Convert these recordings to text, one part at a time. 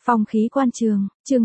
Phong khí quan trường, chương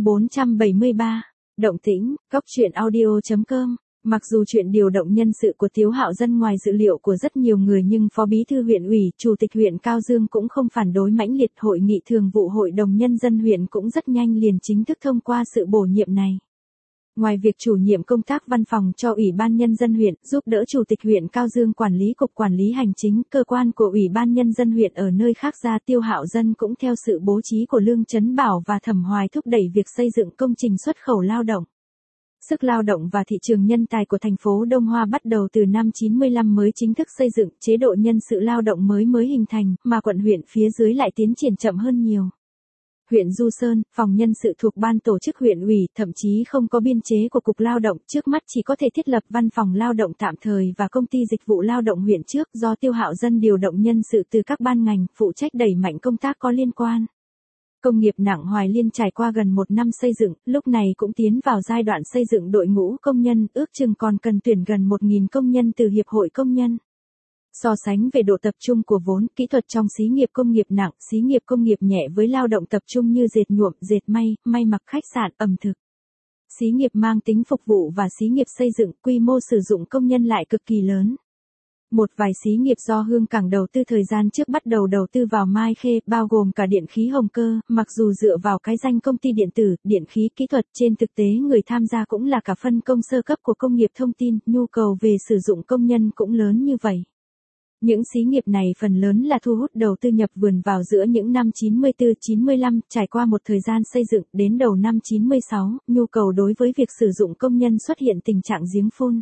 473. Động tĩnh, góc truyện audio.com. Mặc dù chuyện điều động nhân sự của Tiếu Hạo Dân ngoài dự liệu của rất nhiều người nhưng Phó Bí thư huyện ủy, Chủ tịch huyện Cao Dương cũng không phản đối mãnh liệt. Hội nghị thường vụ Hội đồng Nhân dân huyện cũng rất nhanh liền chính thức thông qua sự bổ nhiệm này. Ngoài việc chủ nhiệm công tác văn phòng cho Ủy ban Nhân dân huyện, giúp đỡ Chủ tịch huyện Cao Dương quản lý cục quản lý hành chính, cơ quan của Ủy ban Nhân dân huyện ở nơi khác ra, Tiêu Hạo Dân cũng theo sự bố trí của Lương Chấn Bảo và Thẩm Hoài thúc đẩy việc xây dựng công trình xuất khẩu lao động. Sức lao động và thị trường nhân tài của thành phố Đông Hoa bắt đầu từ năm 95 mới chính thức xây dựng, chế độ nhân sự lao động mới hình thành, mà quận huyện phía dưới lại tiến triển chậm hơn nhiều. Huyện Du Sơn, phòng nhân sự thuộc ban tổ chức huyện ủy, thậm chí không có biên chế của Cục Lao động, trước mắt chỉ có thể thiết lập văn phòng lao động tạm thời và công ty dịch vụ lao động huyện trước, do Tiêu Hạo Dân điều động nhân sự từ các ban ngành, phụ trách đẩy mạnh công tác có liên quan. Công nghiệp nặng Hoài Liên trải qua gần 1 năm xây dựng, lúc này cũng tiến vào giai đoạn xây dựng đội ngũ công nhân, ước chừng còn cần tuyển gần 1.000 công nhân từ Hiệp hội Công nhân. So sánh về độ tập trung của vốn, kỹ thuật trong xí nghiệp công nghiệp nặng, xí nghiệp công nghiệp nhẹ với lao động tập trung như dệt nhuộm, dệt may mặc, khách sạn, ẩm thực. Xí nghiệp mang tính phục vụ và xí nghiệp xây dựng, quy mô sử dụng công nhân lại cực kỳ lớn. Một vài xí nghiệp do Hương Cảng đầu tư thời gian trước bắt đầu đầu tư vào Mai Khê, bao gồm cả điện khí Hồng Cơ, mặc dù dựa vào cái danh công ty điện tử, điện khí kỹ thuật, trên thực tế người tham gia cũng là cả phân công sơ cấp của công nghiệp thông tin, nhu cầu về sử dụng công nhân cũng lớn như vậy. Những xí nghiệp này phần lớn là thu hút đầu tư nhập vườn vào giữa những năm 94-95, trải qua một thời gian xây dựng, đến đầu năm 96, nhu cầu đối với việc sử dụng công nhân xuất hiện tình trạng giếng phun.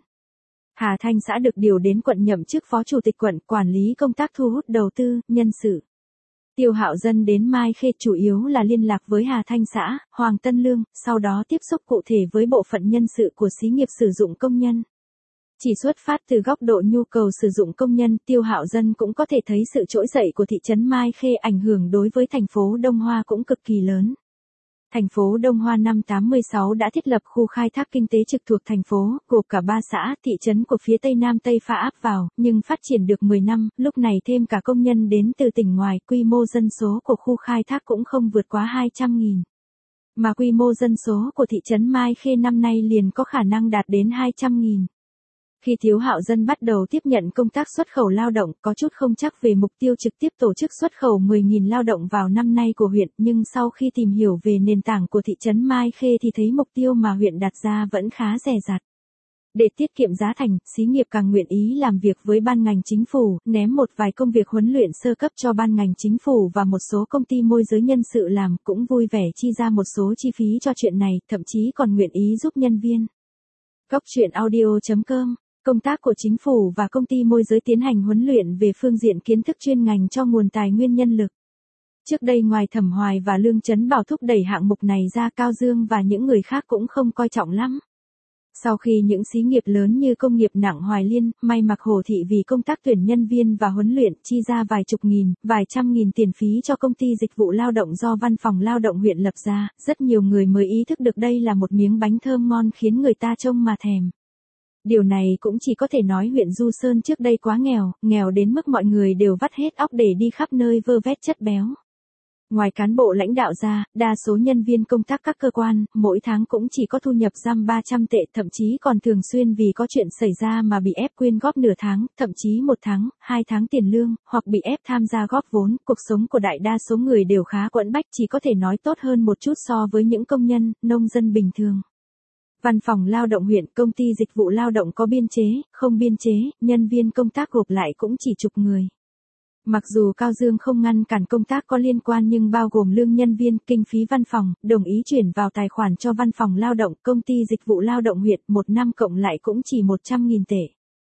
Hà Thanh xã được điều đến quận nhậm chức phó chủ tịch quận, quản lý công tác thu hút đầu tư, nhân sự. Tiêu Hạo Dân đến Mai Khê chủ yếu là liên lạc với Hà Thanh xã, Hoàng Tân Lương, sau đó tiếp xúc cụ thể với bộ phận nhân sự của xí nghiệp sử dụng công nhân. Chỉ xuất phát từ góc độ nhu cầu sử dụng công nhân, Tiêu Hạo Dân cũng có thể thấy sự trỗi dậy của thị trấn Mai Khê ảnh hưởng đối với thành phố Đông Hoa cũng cực kỳ lớn. Thành phố Đông Hoa năm 86 đã thiết lập khu khai thác kinh tế trực thuộc thành phố, gồm cả 3 xã, thị trấn của phía Tây Nam Tây Pha áp vào, nhưng phát triển được 10 năm, lúc này thêm cả công nhân đến từ tỉnh ngoài, quy mô dân số của khu khai thác cũng không vượt quá 200.000. Mà quy mô dân số của thị trấn Mai Khê năm nay liền có khả năng đạt đến 200.000. Khi Tiếu Hạo Dân bắt đầu tiếp nhận công tác xuất khẩu lao động, có chút không chắc về mục tiêu trực tiếp tổ chức xuất khẩu 10.000 lao động vào năm nay của huyện, nhưng sau khi tìm hiểu về nền tảng của thị trấn Mai Khê thì thấy mục tiêu mà huyện đặt ra vẫn khá dè dặt. Để tiết kiệm giá thành, xí nghiệp càng nguyện ý làm việc với ban ngành chính phủ, ném một vài công việc huấn luyện sơ cấp cho ban ngành chính phủ và một số công ty môi giới nhân sự làm, cũng vui vẻ chi ra một số chi phí cho chuyện này, thậm chí còn nguyện ý giúp nhân viên. Góc truyện audio.com. Công tác của chính phủ và công ty môi giới tiến hành huấn luyện về phương diện kiến thức chuyên ngành cho nguồn tài nguyên nhân lực. Trước đây ngoài Thẩm Hoài và Lương Chấn Bảo thúc đẩy hạng mục này ra, Cao Dương và những người khác cũng không coi trọng lắm. Sau khi những xí nghiệp lớn như công nghiệp nặng Hoài Liên, may mặc Hồ Thị vì công tác tuyển nhân viên và huấn luyện chi ra vài chục nghìn, vài trăm nghìn tiền phí cho công ty dịch vụ lao động do văn phòng lao động huyện lập ra, rất nhiều người mới ý thức được đây là một miếng bánh thơm ngon khiến người ta trông mà thèm. Điều này cũng chỉ có thể nói huyện Du Sơn trước đây quá nghèo đến mức mọi người đều vắt hết óc để đi khắp nơi vơ vét chất béo. Ngoài cán bộ lãnh đạo ra, đa số nhân viên công tác các cơ quan, mỗi tháng cũng chỉ có thu nhập dăm 300 tệ, thậm chí còn thường xuyên vì có chuyện xảy ra mà bị ép quyên góp nửa tháng, thậm chí 1 tháng, 2 tháng tiền lương, hoặc bị ép tham gia góp vốn. Cuộc sống của đại đa số người đều khá quẫn bách, chỉ có thể nói tốt hơn một chút so với những công nhân, nông dân bình thường. Văn phòng lao động huyện, công ty dịch vụ lao động có biên chế, không biên chế, nhân viên công tác gộp lại cũng chỉ chục người. Mặc dù Cao Dương không ngăn cản công tác có liên quan nhưng bao gồm lương nhân viên, kinh phí văn phòng, đồng ý chuyển vào tài khoản cho văn phòng lao động, công ty dịch vụ lao động huyện, 1 năm cộng lại cũng chỉ 100.000 tệ.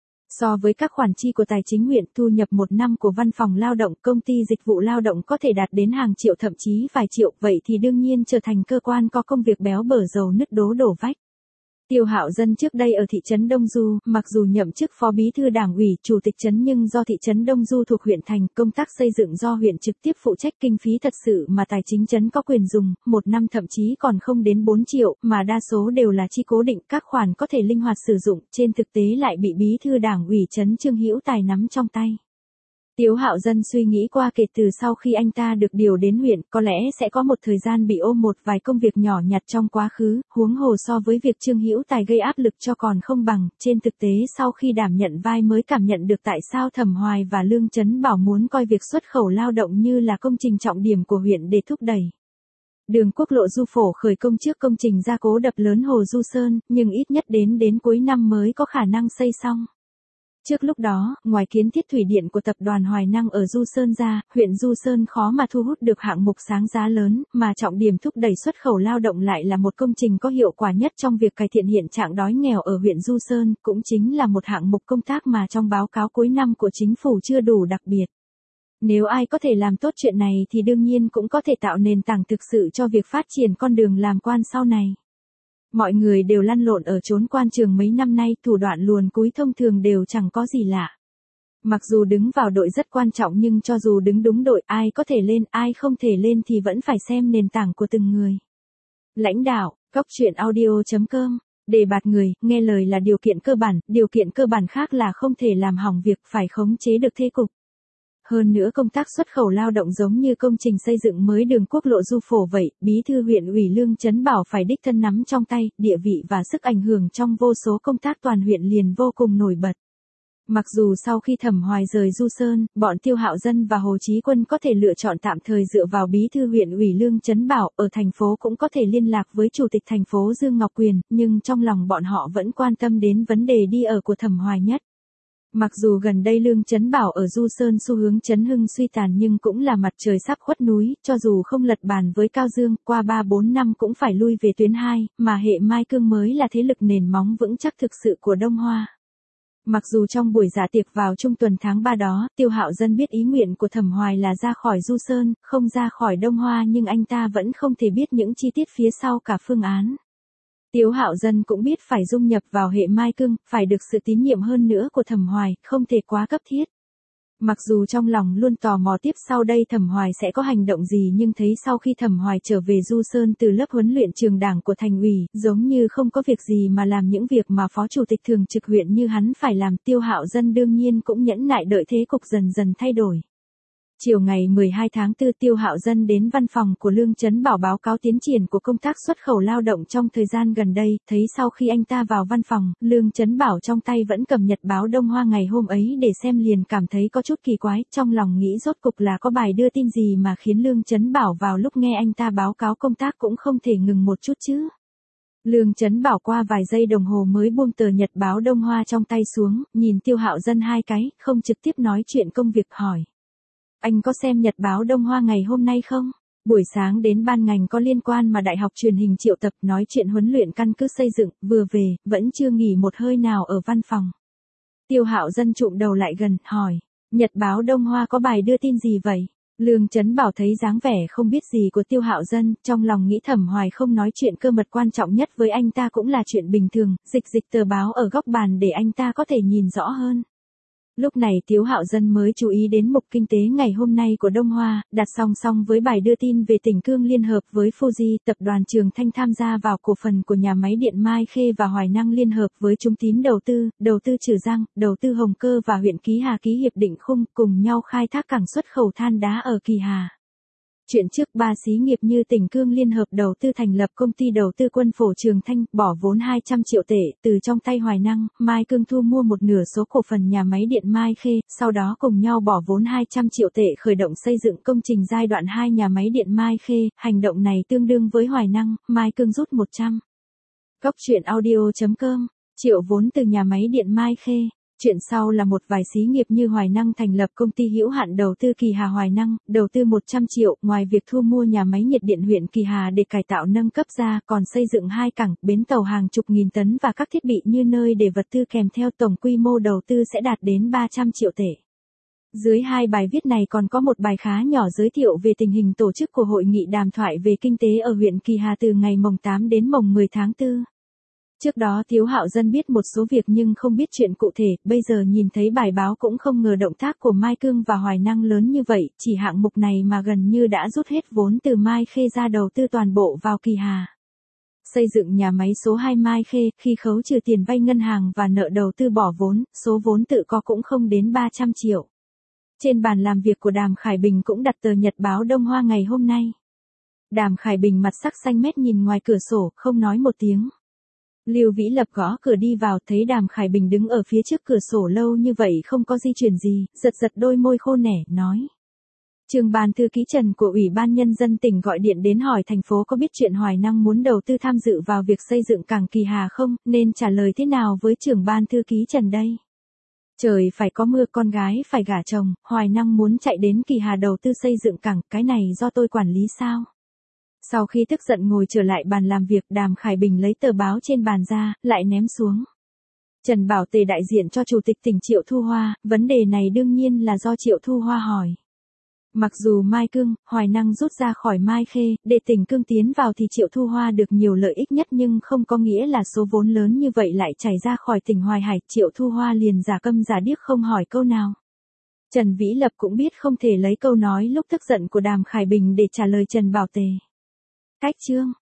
So với các khoản chi của tài chính huyện, thu nhập 1 năm của văn phòng lao động, công ty dịch vụ lao động có thể đạt đến hàng triệu thậm chí vài triệu, vậy thì đương nhiên trở thành cơ quan có công việc béo bở dầu nứt đổ vách. Tiêu Hạo Dân trước đây ở thị trấn Đông Du, mặc dù nhậm chức phó bí thư đảng ủy, chủ tịch trấn nhưng do thị trấn Đông Du thuộc huyện thành, công tác xây dựng do huyện trực tiếp phụ trách, kinh phí thật sự mà tài chính trấn có quyền dùng, 1 năm thậm chí còn không đến 4 triệu, mà đa số đều là chi cố định, các khoản có thể linh hoạt sử dụng, trên thực tế lại bị bí thư đảng ủy trấn Trương Hữu Tài nắm trong tay. Tiếu Hạo Dân suy nghĩ qua kể từ sau khi anh ta được điều đến huyện, có lẽ sẽ có một thời gian bị ôm một vài công việc nhỏ nhặt trong quá khứ, huống hồ so với việc Trương Hữu Tài gây áp lực cho còn không bằng, trên thực tế sau khi đảm nhận vai mới cảm nhận được tại sao Thẩm Hoài và Lương Chấn Bảo muốn coi việc xuất khẩu lao động như là công trình trọng điểm của huyện để thúc đẩy. Đường quốc lộ Du Phổ khởi công trước công trình gia cố đập lớn Hồ Du Sơn, nhưng ít nhất đến cuối năm mới có khả năng xây xong. Trước lúc đó, ngoài kiến thiết thủy điện của tập đoàn Hoài Năng ở Du Sơn ra, huyện Du Sơn khó mà thu hút được hạng mục sáng giá lớn, mà trọng điểm thúc đẩy xuất khẩu lao động lại là một công trình có hiệu quả nhất trong việc cải thiện hiện trạng đói nghèo ở huyện Du Sơn, cũng chính là một hạng mục công tác mà trong báo cáo cuối năm của chính phủ chưa đủ đặc biệt. Nếu ai có thể làm tốt chuyện này thì đương nhiên cũng có thể tạo nền tảng thực sự cho việc phát triển con đường làm quan sau này. Mọi người đều lăn lộn ở chốn quan trường mấy năm nay, thủ đoạn luồn cúi thông thường đều chẳng có gì lạ. Mặc dù đứng vào đội rất quan trọng nhưng cho dù đứng đúng đội, ai có thể lên, ai không thể lên thì vẫn phải xem nền tảng của từng người. Lãnh đạo, coctruyện.audio.com. Đề bạt người, nghe lời là điều kiện cơ bản khác là không thể làm hỏng việc, phải khống chế được thế cục. Hơn nữa công tác xuất khẩu lao động giống như công trình xây dựng mới đường quốc lộ Du Phổ vậy, bí thư huyện ủy Lương Chấn Bảo phải đích thân nắm trong tay, địa vị và sức ảnh hưởng trong vô số công tác toàn huyện liền vô cùng nổi bật. Mặc dù sau khi Thẩm Hoài rời Du Sơn, bọn Tiêu Hạo Dân và Hồ Chí Quân có thể lựa chọn tạm thời dựa vào bí thư huyện ủy Lương Chấn Bảo, ở thành phố cũng có thể liên lạc với chủ tịch thành phố Dương Ngọc Quyền, nhưng trong lòng bọn họ vẫn quan tâm đến vấn đề đi ở của Thẩm Hoài nhất. Mặc dù gần đây Lương Chấn Bảo ở Du Sơn xu hướng chấn hưng suy tàn nhưng cũng là mặt trời sắp khuất núi, cho dù không lật bàn với Cao Dương, qua 3-4 năm cũng phải lui về tuyến 2, mà hệ Mai Cương mới là thế lực nền móng vững chắc thực sự của Đông Hoa. Mặc dù trong buổi dạ tiệc vào trung tuần tháng 3 đó, Tiêu Hạo Dân biết ý nguyện của Thẩm Hoài là ra khỏi Du Sơn, không ra khỏi Đông Hoa nhưng anh ta vẫn không thể biết những chi tiết phía sau cả phương án. Tiếu Hạo Dân cũng biết phải dung nhập vào hệ Mai Cương, phải được sự tín nhiệm hơn nữa của Thẩm Hoài, không thể quá cấp thiết. Mặc dù trong lòng luôn tò mò tiếp sau đây Thẩm Hoài sẽ có hành động gì nhưng thấy sau khi Thẩm Hoài trở về Du Sơn từ lớp huấn luyện trường đảng của thành ủy, giống như không có việc gì mà làm những việc mà phó chủ tịch thường trực huyện như hắn phải làm. Tiêu Hạo Dân đương nhiên cũng nhẫn nại đợi thế cục dần dần thay đổi. Chiều ngày 12 tháng 4 Tiêu Hạo Dân đến văn phòng của Lương Chấn Bảo báo cáo tiến triển của công tác xuất khẩu lao động trong thời gian gần đây, thấy sau khi anh ta vào văn phòng, Lương Chấn Bảo trong tay vẫn cầm nhật báo Đông Hoa ngày hôm ấy để xem liền cảm thấy có chút kỳ quái, trong lòng nghĩ rốt cục là có bài đưa tin gì mà khiến Lương Chấn Bảo vào lúc nghe anh ta báo cáo công tác cũng không thể ngừng một chút chứ. Lương Chấn Bảo qua vài giây đồng hồ mới buông tờ nhật báo Đông Hoa trong tay xuống, nhìn Tiêu Hạo Dân hai cái, không trực tiếp nói chuyện công việc hỏi. Anh có xem nhật báo Đông Hoa ngày hôm nay không? Buổi sáng đến ban ngành có liên quan mà Đại học Truyền hình triệu tập nói chuyện huấn luyện căn cứ xây dựng, vừa về, vẫn chưa nghỉ một hơi nào ở văn phòng. Tiêu Hạo Dân chụm đầu lại gần, hỏi, nhật báo Đông Hoa có bài đưa tin gì vậy? Lương Chấn Bảo thấy dáng vẻ không biết gì của Tiêu Hạo Dân, trong lòng nghĩ Thẩm Hoài không nói chuyện cơ mật quan trọng nhất với anh ta cũng là chuyện bình thường, dịch tờ báo ở góc bàn để anh ta có thể nhìn rõ hơn. Lúc này Tiếu Hạo Dân mới chú ý đến mục kinh tế ngày hôm nay của Đông Hoa, đặt song song với bài đưa tin về tỉnh Cương liên hợp với Fuji, tập đoàn Trường Thanh tham gia vào cổ phần của nhà máy điện Mai Khê và Hoài Năng liên hợp với Trung Tín đầu tư Trừ Giang, đầu tư Hồng Cơ và huyện Ký Hà ký hiệp định khung cùng nhau khai thác cảng xuất khẩu than đá ở Kỳ Hà. Chuyện trước 3 xí nghiệp như tỉnh Cương liên hợp đầu tư thành lập công ty đầu tư Quân Phổ Trường Thanh, bỏ vốn 200 triệu tệ, từ trong tay Hoài Năng, Mai Cương thu mua một nửa số cổ phần nhà máy điện Mai Khê, sau đó cùng nhau bỏ vốn 200 triệu tệ khởi động xây dựng công trình giai đoạn 2 nhà máy điện Mai Khê, hành động này tương đương với Hoài Năng, Mai Cương rút 100. Coctruyện.audio.com, triệu vốn từ nhà máy điện Mai Khê. Chuyện sau là một vài xí nghiệp như Hoài Năng thành lập công ty hữu hạn đầu tư Kỳ Hà Hoài Năng, đầu tư 100 triệu, ngoài việc thu mua nhà máy nhiệt điện huyện Kỳ Hà để cải tạo nâng cấp ra, còn xây dựng 2 cảng, bến tàu hàng chục nghìn tấn và các thiết bị như nơi để vật tư kèm theo, tổng quy mô đầu tư sẽ đạt đến 300 triệu tệ. Dưới 2 bài viết này còn có một bài khá nhỏ giới thiệu về tình hình tổ chức của hội nghị đàm thoại về kinh tế ở huyện Kỳ Hà từ ngày mồng 8 đến mồng 10 tháng 4. Trước đó Tiếu Hạo Dân biết một số việc nhưng không biết chuyện cụ thể, bây giờ nhìn thấy bài báo cũng không ngờ động tác của Mai Cương và Hoài Năng lớn như vậy, chỉ hạng mục này mà gần như đã rút hết vốn từ Mai Khê ra đầu tư toàn bộ vào Kỳ Hà. Xây dựng nhà máy số 2 Mai Khê, khi khấu trừ tiền vay ngân hàng và nợ đầu tư bỏ vốn, số vốn tự có cũng không đến 300 triệu. Trên bàn làm việc của Đàm Khải Bình cũng đặt tờ Nhật báo Đông Hoa ngày hôm nay. Đàm Khải Bình mặt sắc xanh mét nhìn ngoài cửa sổ, không nói một tiếng. Lưu Vĩ Lập gõ cửa đi vào, thấy Đàm Khải Bình đứng ở phía trước cửa sổ lâu như vậy không có di chuyển gì, giật giật đôi môi khô nẻ, nói. Trưởng ban thư ký Trần của Ủy ban Nhân dân tỉnh gọi điện đến hỏi thành phố có biết chuyện Hoài Năng muốn đầu tư tham dự vào việc xây dựng cảng Kỳ Hà không, nên trả lời thế nào với trưởng ban thư ký Trần đây? Trời phải có mưa, con gái phải gả chồng, Hoài Năng muốn chạy đến Kỳ Hà đầu tư xây dựng cảng, cái này do tôi quản lý sao? Sau khi tức giận ngồi trở lại bàn làm việc, Đàm Khải Bình lấy tờ báo trên bàn ra, lại ném xuống. Trần Bảo Tề đại diện cho Chủ tịch tỉnh Triệu Thu Hoa, vấn đề này đương nhiên là do Triệu Thu Hoa hỏi. Mặc dù Mai Cương, Hoài Năng rút ra khỏi Mai Khê, để tỉnh Cương tiến vào thì Triệu Thu Hoa được nhiều lợi ích nhất, nhưng không có nghĩa là số vốn lớn như vậy lại chảy ra khỏi tỉnh Hoài Hải. Triệu Thu Hoa liền giả câm giả điếc không hỏi câu nào. Trần Vĩ Lập cũng biết không thể lấy câu nói lúc tức giận của Đàm Khải Bình để trả lời Trần Bảo Tề. Cách chương